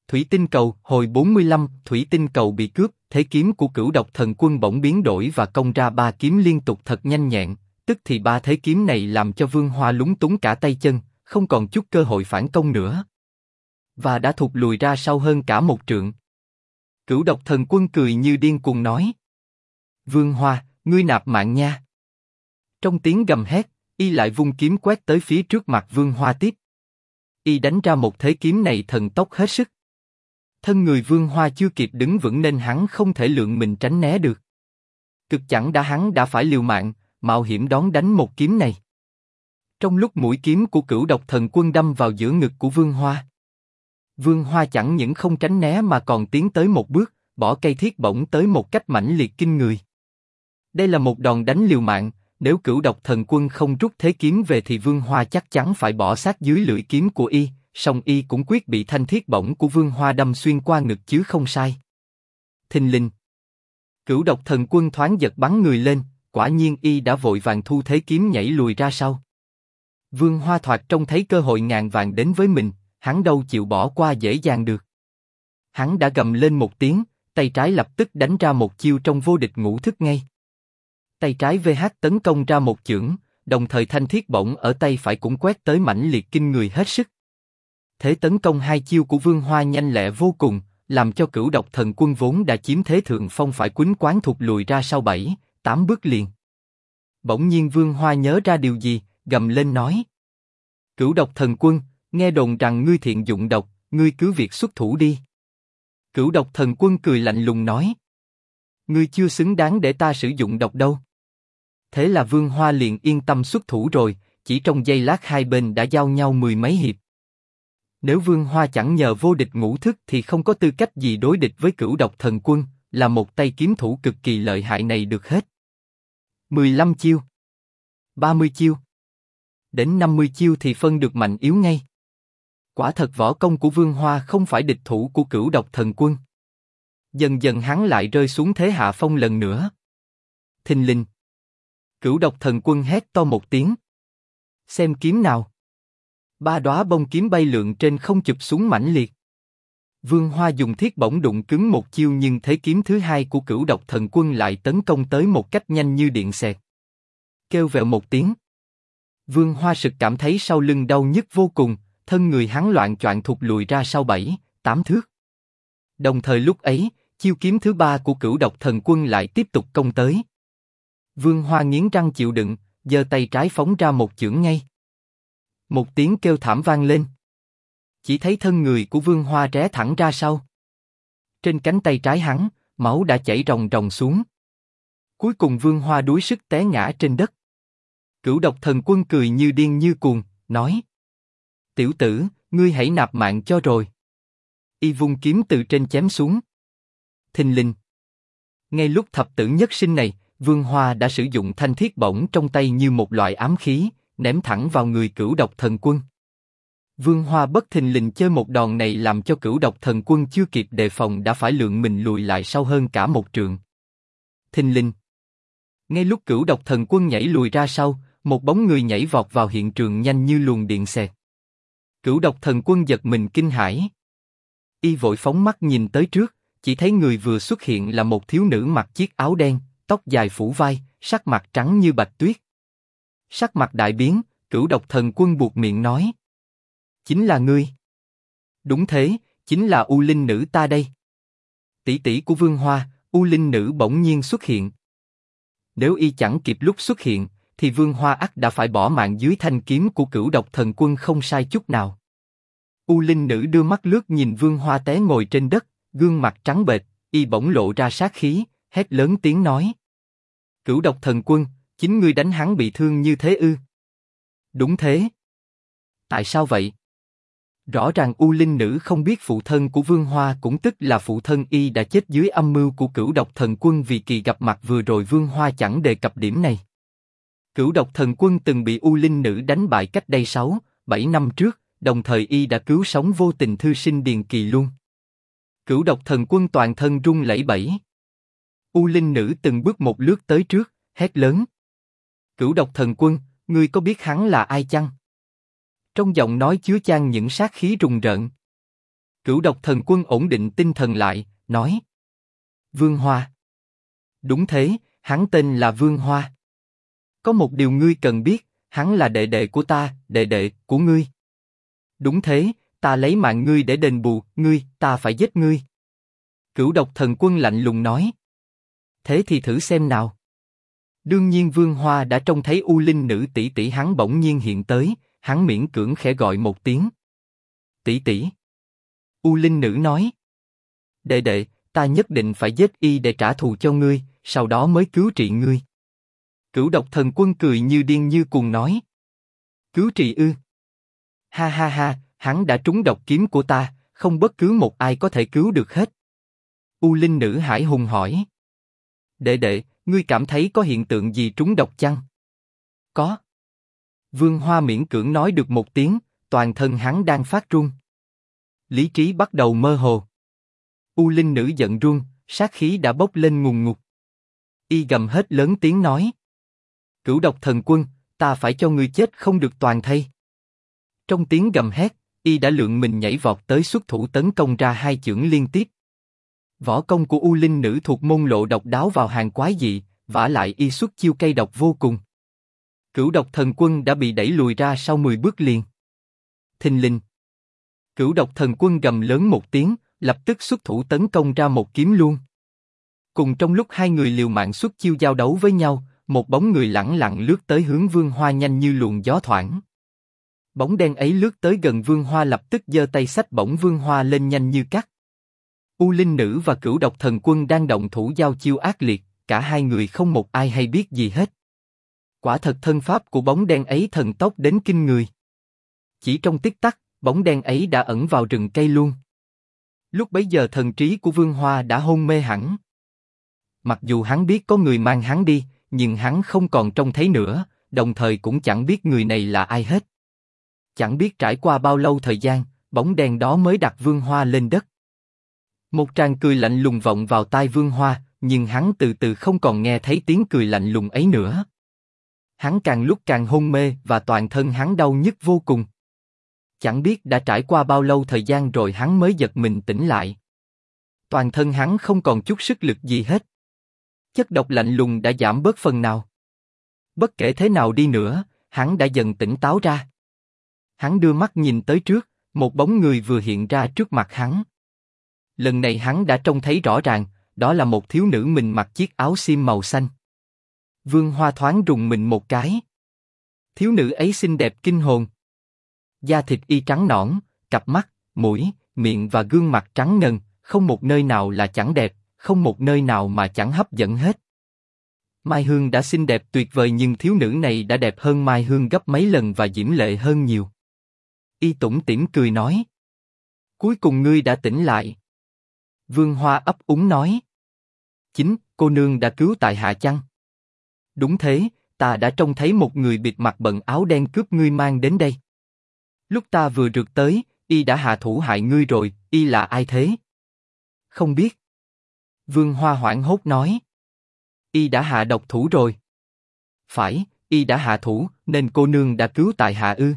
Thủy tinh cầu, hồi 45, thủy tinh cầu bị cướp, thế kiếm của Cửu Độc Thần Quân bỗng biến đổi và công ra 3 kiếm liên tục thật nhanh nhẹn, tức thì 3 thế kiếm này làm cho Vương Hoa lúng túng cả tay chân, không còn chút cơ hội phản công nữa. Và đã thụt lùi ra sau hơn cả 1 trượng. Cửu Độc Thần Quân cười như điên cuồng nói: Vương Hoa, ngươi nạp mạng nha. Trong tiếng gầm hét, y lại vung kiếm quét tới phía trước mặt Vương Hoa tiếp. Y đánh ra một thế kiếm này thần tốc hết sức. Thân người Vương Hoa chưa kịp đứng vững nên hắn không thể lượng mình tránh né được. Cực chẳng đã hắn đã phải liều mạng, mạo hiểm đón đánh một kiếm này. Trong lúc mũi kiếm của Cửu Độc Thần Quân đâm vào giữa ngực của Vương Hoa, Vương Hoa chẳng những không tránh né mà còn tiến tới một bước, bỏ cây thiết bổng tới một cách mãnh liệt kinh người. Đây là một đòn đánh liều mạng, nếu Cửu Độc Thần Quân không rút thế kiếm về thì Vương Hoa chắc chắn phải bỏ xác dưới lưỡi kiếm của y, song y cũng quyết bị thanh thiết bổng của Vương Hoa đâm xuyên qua ngực chứ không sai. Thình lình, Cửu Độc Thần Quân thoáng giật bắn người lên, quả nhiên y đã vội vàng thu thế kiếm nhảy lùi ra sau. Vương Hoa thoạt trông thấy cơ hội ngàn vàng đến với mình, hắn đâu chịu bỏ qua dễ dàng được. Hắn đã gầm lên một tiếng, tay trái lập tức đánh ra một chiêu trong vô địch ngũ thức ngay. Tay trái VH tấn công ra một chưởng, đồng thời thanh thiết bổng ở tay phải cũng quét tới mãnh liệt kinh người hết sức. Thế tấn công hai chiêu của Vương Hoa nhanh lẹ vô cùng, làm cho Cửu Độc Thần Quân vốn đã chiếm thế thượng phong phải quýnh quán thụt lùi ra sau 7-8 bước liền. Bỗng nhiên Vương Hoa nhớ ra điều gì, gầm lên nói: Cửu Độc Thần Quân, nghe đồn rằng ngươi thiện dụng độc, ngươi cứ việc xuất thủ đi. Cửu Độc Thần Quân cười lạnh lùng nói: ngươi chưa xứng đáng để ta sử dụng độc đâu. Thế là Vương Hoa liền yên tâm xuất thủ rồi, chỉ trong giây lát hai bên đã giao nhau 10 mấy hiệp. Nếu Vương Hoa chẳng nhờ vô địch ngũ thức thì không có tư cách gì đối địch với Cửu Độc Thần Quân, là một tay kiếm thủ cực kỳ lợi hại này được hết. 15 chiêu, 30 chiêu, đến 50 chiêu thì phân được mạnh yếu ngay. Quả thật võ công của Vương Hoa không phải địch thủ của Cửu Độc Thần Quân. Dần dần hắn lại rơi xuống thế hạ phong lần nữa. Thình lình, Cửu Độc Thần Quân hét to một tiếng. Xem kiếm nào. 3 đóa bông kiếm bay lượn trên không chụp xuống mãnh liệt. Vương Hoa dùng thiết bổng đụng cứng một chiêu nhưng thế kiếm thứ hai của Cửu Độc Thần Quân lại tấn công tới một cách nhanh như điện xẹt. Kêu vẹo một tiếng. Vương Hoa sực cảm thấy sau lưng đau nhức vô cùng, thân người hắn loạng choạng thụt lùi ra sau 7-8 thước. Đồng thời lúc ấy, chiêu kiếm thứ ba của Cửu Độc Thần Quân lại tiếp tục công tới. Vương Hoa nghiến răng chịu đựng, giơ tay trái phóng ra một chưởng ngay. Một tiếng kêu thảm vang lên. Chỉ thấy thân người của Vương Hoa ré thẳng ra sau. Trên cánh tay trái hắn, máu đã chảy ròng ròng xuống. Cuối cùng Vương Hoa đuối sức té ngã trên đất. Cửu Độc Thần Quân cười như điên như cuồng, nói: Tiểu tử, ngươi hãy nạp mạng cho rồi. Y vung kiếm từ trên chém xuống. Thình lình. Ngay lúc thập tử nhất sinh này, Vương Hoa đã sử dụng thanh thiết bổng trong tay như một loại ám khí, ném thẳng vào người Cửu Độc Thần Quân. Vương Hoa bất thình lình chơi một đòn này làm cho Cửu Độc Thần Quân chưa kịp đề phòng đã phải lượng mình lùi lại sau hơn cả 1 trượng. Thình lình. Ngay lúc Cửu Độc Thần Quân nhảy lùi ra sau, một bóng người nhảy vọt vào hiện trường nhanh như luồng điện xẹt. Cửu Độc Thần Quân giật mình kinh hãi. Y vội phóng mắt nhìn tới trước, chỉ thấy người vừa xuất hiện là một thiếu nữ mặc chiếc áo đen, tóc dài phủ vai, sắc mặt trắng như bạch tuyết. Sắc mặt đại biến, Cửu Độc Thần Quân buột miệng nói: Chính là ngươi. Đúng thế, chính là U Linh Nữ ta đây. Tỷ tỷ của Vương Hoa, U Linh Nữ bỗng nhiên xuất hiện. Nếu y chẳng kịp lúc xuất hiện, thì Vương Hoa ắt đã phải bỏ mạng dưới thanh kiếm của Cửu Độc Thần Quân không sai chút nào. U Linh Nữ đưa mắt lướt nhìn Vương Hoa té ngồi trên đất, gương mặt trắng bệch, y bỗng lộ ra sát khí, hét lớn tiếng nói: Cửu Độc Thần Quân, chính ngươi đánh hắn bị thương như thế ư? Đúng thế. Tại sao vậy? Rõ ràng U Linh Nữ không biết phụ thân của Vương Hoa cũng tức là phụ thân y đã chết dưới âm mưu của Cửu Độc Thần Quân vì kỳ gặp mặt vừa rồi Vương Hoa chẳng đề cập điểm này. Cửu Độc Thần Quân từng bị U Linh Nữ đánh bại cách đây 6-7 năm trước, đồng thời y đã cứu sống vô tình thư sinh Điền Kỳ luôn. Cửu Độc Thần Quân toàn thân run lẩy bẩy. U Linh Nữ từng bước một lướt tới trước, hét lớn: Cửu Độc Thần Quân, ngươi có biết hắn là ai chăng? Trong giọng nói chứa chan những sát khí rùng rợn. Cửu Độc Thần Quân ổn định tinh thần lại, nói. Vương Hoa. Đúng thế, hắn tên là Vương Hoa. Có một điều ngươi cần biết, hắn là đệ đệ của ta, đệ đệ của ngươi. Đúng thế, ta lấy mạng ngươi để đền bù, ngươi, ta phải giết ngươi. Cửu Độc Thần Quân lạnh lùng nói. Thế thì thử xem nào. Đương nhiên Vương Hoa đã trông thấy U Linh Nữ tỷ tỷ hắn bỗng nhiên hiện tới, hắn miễn cưỡng khẽ gọi một tiếng. Tỷ tỷ. U Linh Nữ nói. Đệ đệ, ta nhất định phải giết y để trả thù cho ngươi, sau đó mới cứu trị ngươi. Cửu Độc Thần Quân cười như điên như cuồng nói. Cứu trị ư? Ha ha ha, hắn đã trúng độc kiếm của ta, không bất cứ một ai có thể cứu được hết. U Linh Nữ hải hùng hỏi. Đệ đệ, ngươi cảm thấy có hiện tượng gì trúng độc chăng? Có. Vương Hoa miễn cưỡng nói được một tiếng, toàn thân hắn đang phát run. Lý trí bắt đầu mơ hồ. U Linh Nữ giận run, sát khí đã bốc lên ngùn ngụt. Y gầm hết lớn tiếng nói. Cửu Độc Thần Quân, ta phải cho ngươi chết không được toàn thây. Trong tiếng gầm hét, y đã lượng mình nhảy vọt tới xuất thủ tấn công ra hai chưởng liên tiếp. Võ công của U Linh Nữ thuộc môn lộ độc đáo vào hàng quái dị, vả lại y xuất chiêu cay độc vô cùng. Cửu Độc Thần Quân đã bị đẩy lùi ra sau 10 bước liền. Thình lình. Cửu Độc Thần Quân gầm lớn một tiếng, lập tức xuất thủ tấn công ra một kiếm luôn. Cùng trong lúc hai người liều mạng xuất chiêu giao đấu với nhau, một bóng người lẳng lặng lướt tới hướng Vương Hoa nhanh như luồng gió thoảng. Bóng đen ấy lướt tới gần Vương Hoa lập tức giơ tay xách bổng Vương Hoa lên nhanh như cắt. U Linh Nữ và Cửu Độc Thần Quân đang động thủ giao chiêu ác liệt, cả hai người không một ai hay biết gì hết. Quả thật thân pháp của bóng đen ấy thần tốc đến kinh người. Chỉ trong tích tắc, bóng đen ấy đã ẩn vào rừng cây luôn. Lúc bấy giờ thần trí của Vương Hoa đã hôn mê hẳn. Mặc dù hắn biết có người mang hắn đi, nhưng hắn không còn trông thấy nữa, đồng thời cũng chẳng biết người này là ai hết. Chẳng biết trải qua bao lâu thời gian, bóng đen đó mới đặt Vương Hoa lên đất. Một tràng cười lạnh lùng vọng vào tai Vương Hoa, nhưng hắn từ từ không còn nghe thấy tiếng cười lạnh lùng ấy nữa. Hắn càng lúc càng hôn mê và toàn thân hắn đau nhức vô cùng. Chẳng biết đã trải qua bao lâu thời gian rồi hắn mới giật mình tỉnh lại. Toàn thân hắn không còn chút sức lực gì hết. Chất độc lạnh lùng đã giảm bớt phần nào. Bất kể thế nào đi nữa, hắn đã dần tỉnh táo ra. Hắn đưa mắt nhìn tới trước, một bóng người vừa hiện ra trước mặt hắn. Lần này hắn đã trông thấy rõ ràng, đó là một thiếu nữ mình mặc chiếc áo xiêm màu xanh. Vương Hoa thoáng rùng mình một cái. Thiếu nữ ấy xinh đẹp kinh hồn. Da thịt y trắng nõn, cặp mắt, mũi, miệng và gương mặt trắng ngần, không một nơi nào là chẳng đẹp, không một nơi nào mà chẳng hấp dẫn hết. Mai Hương đã xinh đẹp tuyệt vời nhưng thiếu nữ này đã đẹp hơn Mai Hương gấp mấy lần và diễm lệ hơn nhiều. Y tủm tỉm cười nói. Cuối cùng ngươi đã tỉnh lại. Vương Hoa ấp úng nói. Chính, cô nương đã cứu tại hạ chăng? Đúng thế, ta đã trông thấy một người bịt mặt bận áo đen cướp ngươi mang đến đây. Lúc ta vừa rượt tới, y đã hạ thủ hại ngươi rồi, y là ai thế? Không biết. Vương Hoa hoảng hốt nói. Y đã hạ độc thủ rồi. Phải, y đã hạ thủ, nên cô nương đã cứu tại hạ ư?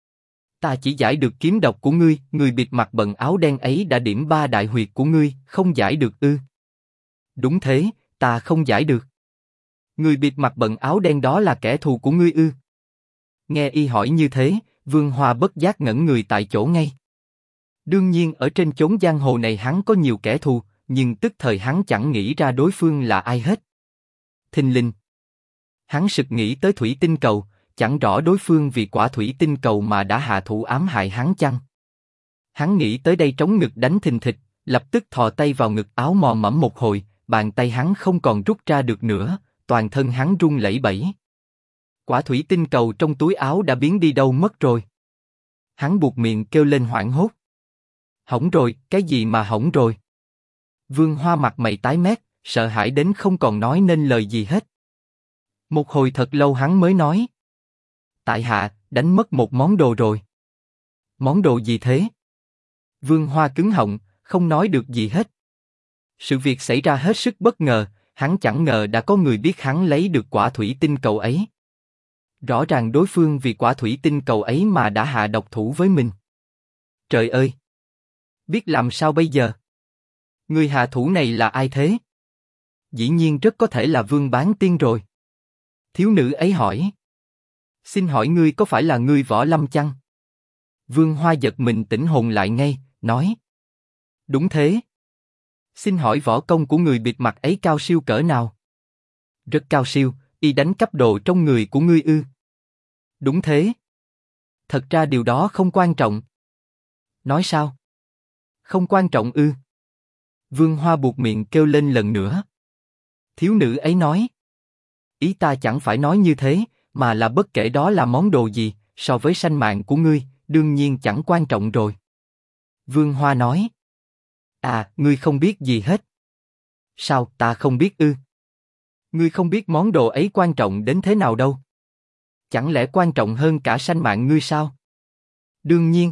Ta chỉ giải được kiếm độc của ngươi, người bịt mặt bận áo đen ấy đã điểm 3 đại huyệt của ngươi, không giải được ư? Đúng thế, ta không giải được. Người bịt mặt bận áo đen đó là kẻ thù của ngươi ư? Nghe y hỏi như thế, Vương Hoa bất giác ngẩn người tại chỗ ngay. Đương nhiên ở trên chốn giang hồ này hắn có nhiều kẻ thù, nhưng tức thời hắn chẳng nghĩ ra đối phương là ai hết. Thình lình. Hắn sực nghĩ tới thủy tinh cầu, chẳng rõ đối phương vì quả thủy tinh cầu mà đã hạ thủ ám hại hắn chăng. Hắn nghĩ tới đây trống ngực đánh thình thịch, lập tức thò tay vào ngực áo mò mẫm một hồi, bàn tay hắn không còn rút ra được nữa, toàn thân hắn run lẩy bẩy. Quả thủy tinh cầu trong túi áo đã biến đi đâu mất rồi. Hắn buột miệng kêu lên hoảng hốt. Hỏng rồi, cái gì mà hỏng rồi? Vương Hoa mặt mày tái mét, sợ hãi đến không còn nói nên lời gì hết. Một hồi thật lâu hắn mới nói. Tại hạ, đánh mất một món đồ rồi. Món đồ gì thế? Vương Hoa cứng họng, không nói được gì hết. Sự việc xảy ra hết sức bất ngờ, hắn chẳng ngờ đã có người biết hắn lấy được quả thủy tinh cầu ấy. Rõ ràng đối phương vì quả thủy tinh cầu ấy mà đã hạ độc thủ với mình. Trời ơi! Biết làm sao bây giờ? Người hạ thủ này là ai thế? Dĩ nhiên rất có thể là Vương Bán Tiên rồi. Thiếu nữ ấy hỏi. Xin hỏi ngươi có phải là ngươi Võ Lâm chăng? Vương Hoa giật mình tỉnh hồn lại ngay, nói. Đúng thế. Xin hỏi võ công của người bịt mặt ấy cao siêu cỡ nào? Rất cao siêu, y đánh cắp đồ trong người của ngươi ư? Đúng thế. Thật ra điều đó không quan trọng. Nói sao? Không quan trọng ư? Vương Hoa buột miệng kêu lên lần nữa. Thiếu nữ ấy nói. Ý ta chẳng phải nói như thế, mà là bất kể đó là món đồ gì, so với sanh mạng của ngươi, đương nhiên chẳng quan trọng rồi. Vương Hoa nói. À, ngươi không biết gì hết. Sao, ta không biết ư? Ngươi không biết món đồ ấy quan trọng đến thế nào đâu. Chẳng lẽ quan trọng hơn cả sanh mạng ngươi sao? Đương nhiên.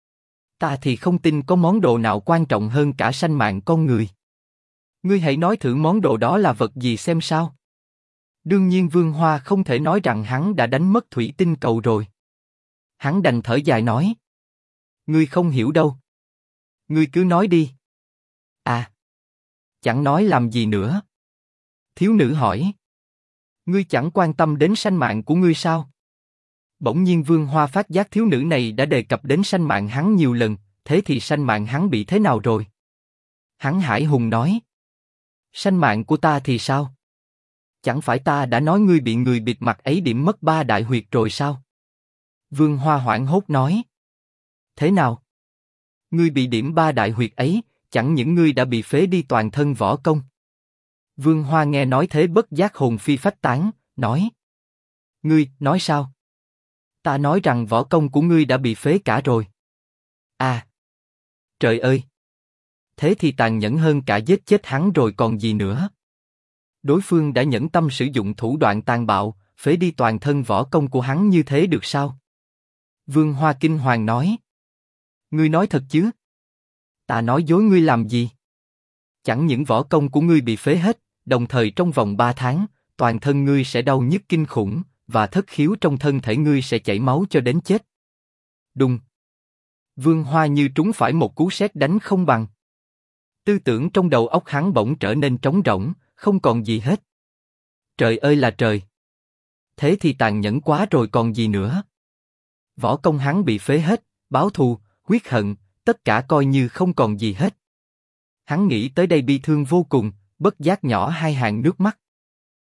Ta thì không tin có món đồ nào quan trọng hơn cả sanh mạng con người. Ngươi hãy nói thử món đồ đó là vật gì xem sao. Đương nhiên Vương Hoa không thể nói rằng hắn đã đánh mất thủy tinh cầu rồi. Hắn đành thở dài nói. Ngươi không hiểu đâu. Ngươi cứ nói đi. À. Chẳng nói làm gì nữa. Thiếu nữ hỏi. Ngươi chẳng quan tâm đến sanh mạng của ngươi sao? Bỗng nhiên Vương Hoa phát giác thiếu nữ này đã đề cập đến sanh mạng hắn nhiều lần, thế thì sanh mạng hắn bị thế nào rồi? Hắn hải hùng nói. Sanh mạng của ta thì sao? Chẳng phải ta đã nói ngươi bị người bịt mặt ấy điểm mất 3 đại huyệt rồi sao? Vương Hoa hoảng hốt nói. Thế nào? Ngươi bị điểm 3 đại huyệt ấy, chẳng những ngươi đã bị phế đi toàn thân võ công. Vương Hoa nghe nói thế bất giác hồn phi phách tán, nói. Ngươi, nói sao? Ta nói rằng võ công của ngươi đã bị phế cả rồi. À! Trời ơi! Thế thì tàn nhẫn hơn cả giết chết hắn rồi còn gì nữa. Đối phương đã nhẫn tâm sử dụng thủ đoạn tàn bạo, phế đi toàn thân võ công của hắn như thế được sao? Vương Hoa kinh hoàng nói. Ngươi nói thật chứ? Ta nói dối ngươi làm gì? Chẳng những võ công của ngươi bị phế hết, đồng thời trong vòng 3 tháng, toàn thân ngươi sẽ đau nhức kinh khủng, và thất khiếu trong thân thể ngươi sẽ chảy máu cho đến chết. Đùng. Vương Hoa như trúng phải một cú sét đánh không bằng. Tư tưởng trong đầu óc hắn bỗng trở nên trống rỗng, không còn gì hết. Trời ơi là trời! Thế thì tàn nhẫn quá rồi còn gì nữa. Võ công hắn bị phế hết, báo thù, huyết hận, tất cả coi như không còn gì hết. Hắn nghĩ tới đây bi thương vô cùng, bất giác nhỏ 2 hàng nước mắt.